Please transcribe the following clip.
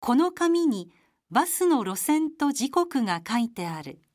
この紙にバスの路線と時刻が書いてある。